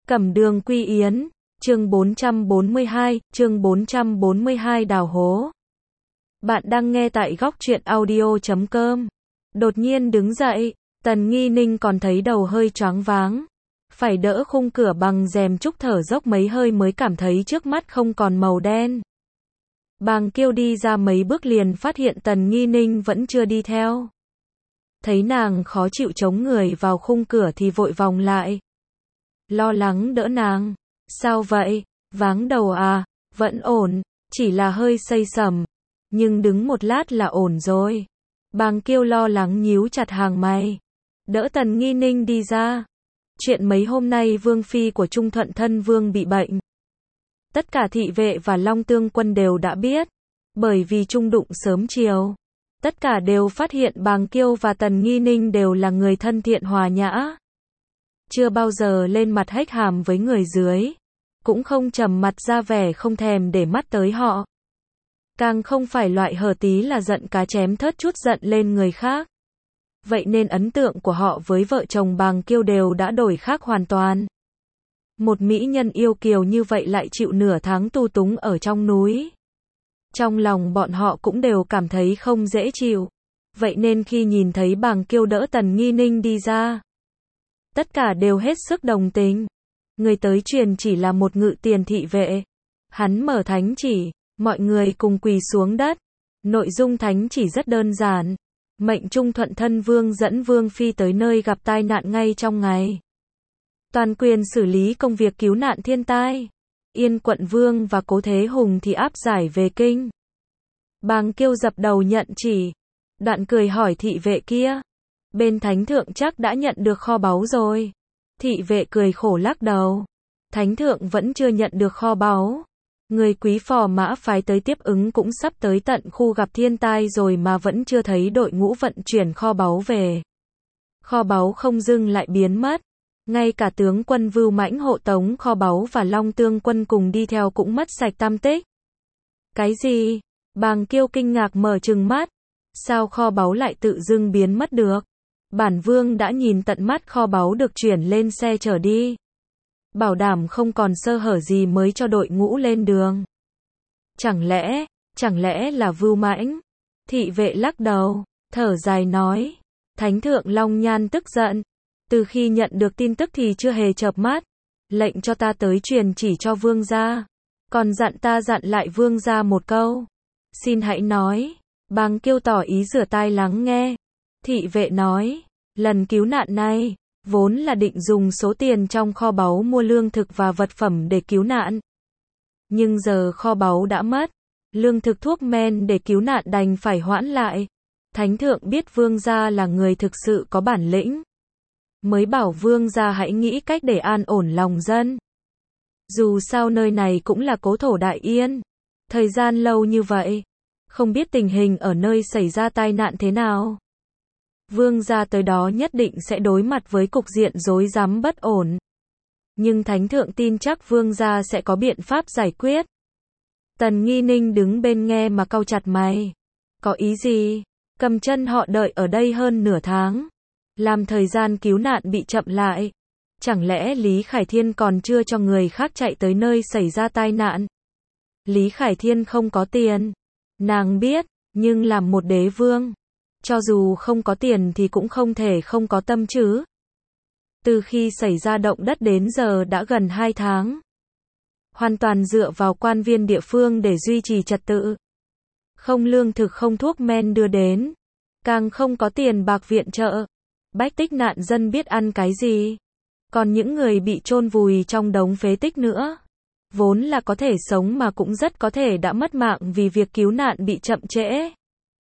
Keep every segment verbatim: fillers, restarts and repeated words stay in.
Cẩm Đường Quy Yến, chương bốn trăm bốn mươi hai, chương bốn trăm bốn mươi hai đào hố. Bạn đang nghe tại góc truyện audio chấm com. Đột nhiên đứng dậy, Tần Nghi Ninh còn thấy đầu hơi choáng váng. Phải đỡ khung cửa bằng rèm trúc thở dốc mấy hơi mới cảm thấy trước mắt không còn màu đen. Bàng Kiêu đi ra mấy bước liền phát hiện Tần Nghi Ninh vẫn chưa đi theo. Thấy nàng khó chịu chống người vào khung cửa thì vội vòng lại. Lo lắng đỡ nàng. Sao vậy? Váng đầu à? Vẫn ổn, chỉ là hơi say sẩm. Nhưng đứng một lát là ổn rồi. Bàng Kiêu lo lắng nhíu chặt hàng mày. Đỡ Tần Nghi Ninh đi ra. Chuyện mấy hôm nay vương phi của Trung Thuận Thân Vương bị bệnh. Tất cả thị vệ và Long Tương quân đều đã biết. Bởi vì chung đụng sớm chiều. Tất cả đều phát hiện Bàng Kiêu và Tần Nghi Ninh đều là người thân thiện hòa nhã. Chưa bao giờ lên mặt hách hàm với người dưới. Cũng không trầm mặt ra vẻ không thèm để mắt tới họ. Càng không phải loại hở tí là giận cá chém thớt chút giận lên người khác. Vậy nên ấn tượng của họ với vợ chồng Bàng Kiêu đều đã đổi khác hoàn toàn. Một mỹ nhân yêu kiều như vậy lại chịu nửa tháng tu túng ở trong núi. Trong lòng bọn họ cũng đều cảm thấy không dễ chịu. Vậy nên khi nhìn thấy Bàng Kiêu đỡ Tần Nghi Ninh đi ra, tất cả đều hết sức đồng tình. Người tới truyền chỉ là một ngự tiền thị vệ. Hắn mở thánh chỉ, mọi người cùng quỳ xuống đất. Nội dung thánh chỉ rất đơn giản. Mệnh Trung Thuận Thân Vương dẫn Vương Phi tới nơi gặp tai nạn ngay trong ngày. Toàn quyền xử lý công việc cứu nạn thiên tai. Yên Quận Vương và Cố Thế Hùng thì áp giải về kinh. Bàng Kiêu dập đầu nhận chỉ. Đoạn cười hỏi thị vệ kia. Bên thánh thượng chắc đã nhận được kho báu rồi. Thị vệ cười khổ lắc đầu. Thánh thượng vẫn chưa nhận được kho báu. Người quý phò mã phái tới tiếp ứng cũng sắp tới tận khu gặp thiên tai rồi mà vẫn chưa thấy đội ngũ vận chuyển kho báu về. Kho báu không dưng lại biến mất. Ngay cả tướng quân Vưu Mãnh hộ tống kho báu và Long Tương quân cùng đi theo cũng mất sạch tăm tích. Cái gì? Bàng Kiêu kinh ngạc mở trừng mắt. Sao kho báu lại tự dưng biến mất được? Bản vương đã nhìn tận mắt kho báu được chuyển lên xe chở đi. Bảo đảm không còn sơ hở gì mới cho đội ngũ lên đường. Chẳng lẽ, chẳng lẽ là Vưu Mãnh? Thị vệ lắc đầu, thở dài nói. Thánh thượng Long Nhan tức giận. Từ khi nhận được tin tức thì chưa hề chợp mắt. Lệnh cho ta tới truyền chỉ cho vương gia. Còn dặn ta dặn lại vương gia một câu. Xin hãy nói. Bàng Kiêu tỏ ý rửa tai lắng nghe. Thị vệ nói. Lần cứu nạn này, vốn là định dùng số tiền trong kho báu mua lương thực và vật phẩm để cứu nạn. Nhưng giờ kho báu đã mất. Lương thực thuốc men để cứu nạn đành phải hoãn lại. Thánh thượng biết vương gia là người thực sự có bản lĩnh. Mới bảo vương gia hãy nghĩ cách để an ổn lòng dân. Dù sao nơi này cũng là cố thổ Đại Yên. Thời gian lâu như vậy. Không biết tình hình ở nơi xảy ra tai nạn thế nào. Vương gia tới đó nhất định sẽ đối mặt với cục diện rối rắm bất ổn. Nhưng thánh thượng tin chắc vương gia sẽ có biện pháp giải quyết. Tần Nghi Ninh đứng bên nghe mà cau chặt mày. Có ý gì? Cầm chân họ đợi ở đây hơn nửa tháng. Làm thời gian cứu nạn bị chậm lại. Chẳng lẽ Lý Khải Thiên còn chưa cho người khác chạy tới nơi xảy ra tai nạn? Lý Khải Thiên không có tiền. Nàng biết, nhưng làm một đế vương. Cho dù không có tiền thì cũng không thể không có tâm chứ. Từ khi xảy ra động đất đến giờ đã gần hai tháng. Hoàn toàn dựa vào quan viên địa phương để duy trì trật tự. Không lương thực không thuốc men đưa đến. Càng không có tiền bạc viện trợ. Bách tích nạn dân biết ăn cái gì. Còn những người bị chôn vùi trong đống phế tích nữa. Vốn là có thể sống mà cũng rất có thể đã mất mạng vì việc cứu nạn bị chậm trễ.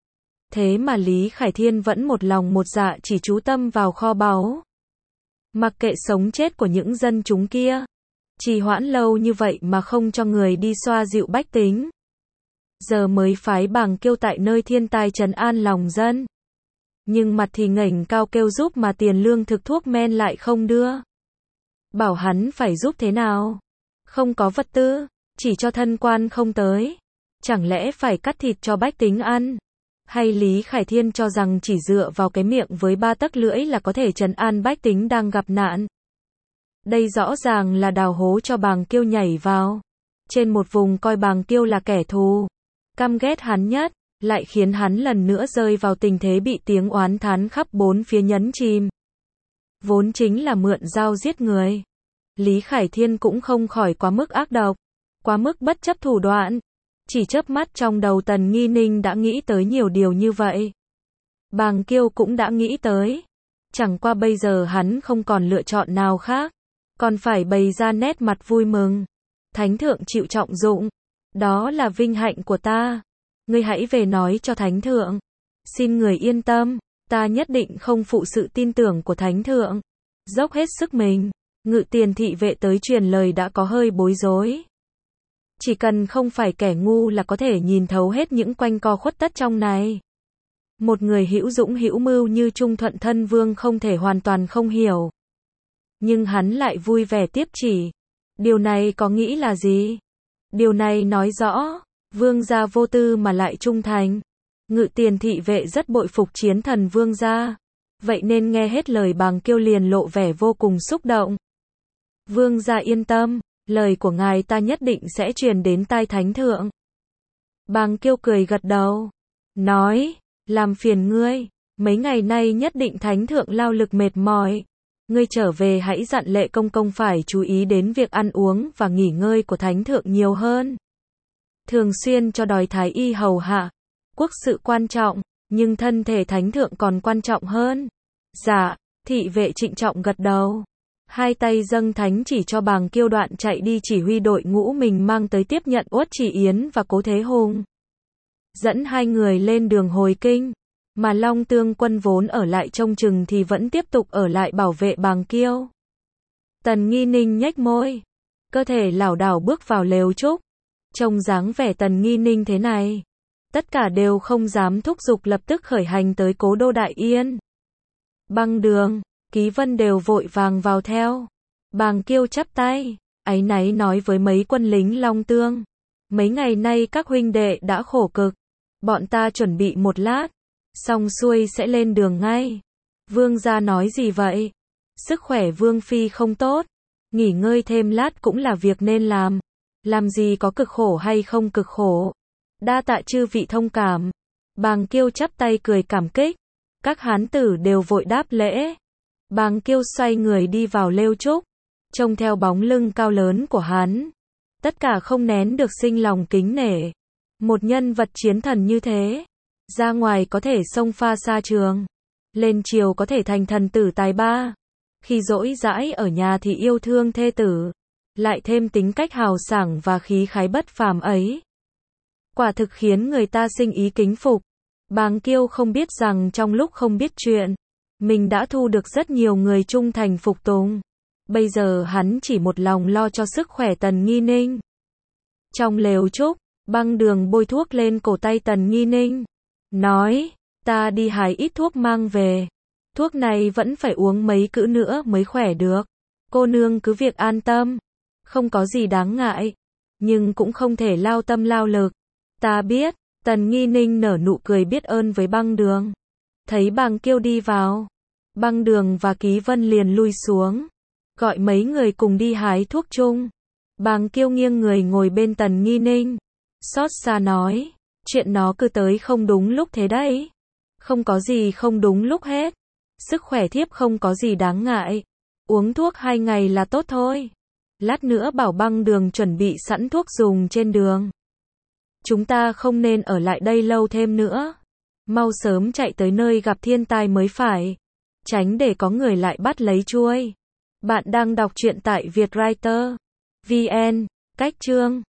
Thế mà Lý Khải Thiên vẫn một lòng một dạ chỉ chú tâm vào kho báu. Mặc kệ sống chết của những dân chúng kia. Trì hoãn lâu như vậy mà không cho người đi xoa dịu bách tính. Giờ mới phái Bàng Kiêu tại nơi thiên tai trấn an lòng dân. Nhưng mặt thì ngẩng cao kêu giúp mà tiền lương thực thuốc men lại không đưa. Bảo hắn phải giúp thế nào? Không có vật tư, chỉ cho thân quan không tới. Chẳng lẽ phải cắt thịt cho bách tính ăn? Hay Lý Khải Thiên cho rằng chỉ dựa vào cái miệng với ba tấc lưỡi là có thể trấn an bách tính đang gặp nạn? Đây rõ ràng là đào hố cho Bàng Kiêu nhảy vào. Trên một vùng coi Bàng Kiêu là kẻ thù, căm ghét hắn nhất, lại khiến hắn lần nữa rơi vào tình thế bị tiếng oán thán khắp bốn phía nhấn chìm. Vốn chính là mượn dao giết người. Lý Khải Thiên cũng không khỏi quá mức ác độc, quá mức bất chấp thủ đoạn. Chỉ chớp mắt trong đầu Tần Nghi Ninh đã nghĩ tới nhiều điều như vậy. Bàng Kiêu cũng đã nghĩ tới. Chẳng qua bây giờ hắn không còn lựa chọn nào khác, còn phải bày ra nét mặt vui mừng. Thánh thượng chịu trọng dụng, đó là vinh hạnh của ta. Ngươi hãy về nói cho Thánh thượng. Xin người yên tâm, ta nhất định không phụ sự tin tưởng của Thánh thượng. Dốc hết sức mình. Ngự tiền thị vệ tới truyền lời đã có hơi bối rối. Chỉ cần không phải kẻ ngu là có thể nhìn thấu hết những quanh co khuất tất trong này. Một người hữu dũng hữu mưu như Trung Thuận Thân Vương không thể hoàn toàn không hiểu. Nhưng hắn lại vui vẻ tiếp chỉ. Điều này có nghĩ là gì? Điều này nói rõ, vương gia vô tư mà lại trung thành. Ngự tiền thị vệ rất bội phục chiến thần vương gia. Vậy nên nghe hết lời Bàng Kiêu liền lộ vẻ vô cùng xúc động. Vương gia yên tâm, lời của ngài ta nhất định sẽ truyền đến tai Thánh thượng. Bàng Kiêu cười gật đầu, nói, làm phiền ngươi, mấy ngày nay nhất định Thánh thượng lao lực mệt mỏi. Ngươi trở về hãy dặn Lệ công công phải chú ý đến việc ăn uống và nghỉ ngơi của Thánh thượng nhiều hơn. Thường xuyên cho đòi thái y hầu hạ. Quốc sự quan trọng, nhưng thân thể Thánh thượng còn quan trọng hơn. Dạ, thị vệ trịnh trọng gật đầu. Hai tay dâng thánh chỉ cho Bàng Kiêu đoạn chạy đi chỉ huy đội ngũ mình mang tới tiếp nhận Uất Chỉ Yến và Cố Thế Hùng. Dẫn hai người lên đường hồi kinh, mà Long Tương quân vốn ở lại trông chừng thì vẫn tiếp tục ở lại bảo vệ Bàng Kiêu. Tần Nghi Ninh nhếch môi, cơ thể lảo đảo bước vào lều trúc. Trông dáng vẻ Tần Nghi Ninh thế này, tất cả đều không dám thúc giục lập tức khởi hành tới Cố đô Đại Yên. Băng Đường, Ký Vân đều vội vàng vào theo. Bàng Kiêu chắp tay, áy náy nói với mấy quân lính Long Tương. Mấy ngày nay các huynh đệ đã khổ cực. Bọn ta chuẩn bị một lát, xong xuôi sẽ lên đường ngay. Vương gia nói gì vậy? Sức khỏe Vương Phi không tốt. Nghỉ ngơi thêm lát cũng là việc nên làm. Làm gì có cực khổ hay không cực khổ. Đa tạ chư vị thông cảm. Bàng Kiêu chắp tay cười cảm kích. Các hán tử đều vội đáp lễ. Bàng Kiêu xoay người đi vào lêu trúc. Trông theo bóng lưng cao lớn của hắn, tất cả không nén được sinh lòng kính nể. Một nhân vật chiến thần như thế, ra ngoài có thể xông pha xa trường, lên triều có thể thành thần tử tài ba. Khi rỗi rãi ở nhà thì yêu thương thê tử, lại thêm tính cách hào sảng và khí khái bất phàm ấy. Quả thực khiến người ta sinh ý kính phục. Bàng Kiêu không biết rằng trong lúc không biết chuyện, mình đã thu được rất nhiều người trung thành phục tùng. Bây giờ hắn chỉ một lòng lo cho sức khỏe Tần Nghi Ninh. Trong lều trúc, Băng Đường bôi thuốc lên cổ tay Tần Nghi Ninh, nói, ta đi hái ít thuốc mang về. Thuốc này vẫn phải uống mấy cữ nữa mới khỏe được. Cô nương cứ việc an tâm, không có gì đáng ngại, nhưng cũng không thể lao tâm lao lực. Ta biết. Tần Nghi Ninh nở nụ cười biết ơn với Băng Đường. Thấy Bàng Kiêu đi vào, Băng Đường và Ký Vân liền lui xuống, gọi mấy người cùng đi hái thuốc chung. Bàng Kiêu nghiêng người ngồi bên Tần Nghi Ninh, xót xa nói, chuyện nó cứ tới không đúng lúc thế đấy. Không có gì không đúng lúc hết. Sức khỏe thiếp không có gì đáng ngại. Uống thuốc hai ngày là tốt thôi. Lát nữa bảo Băng Đường chuẩn bị sẵn thuốc dùng trên đường. Chúng ta không nên ở lại đây lâu thêm nữa. Mau sớm chạy tới nơi gặp thiên tai mới phải. Tránh để có người lại bắt lấy chuôi. Bạn đang đọc truyện tại Vietwriter. vê en. Cách chương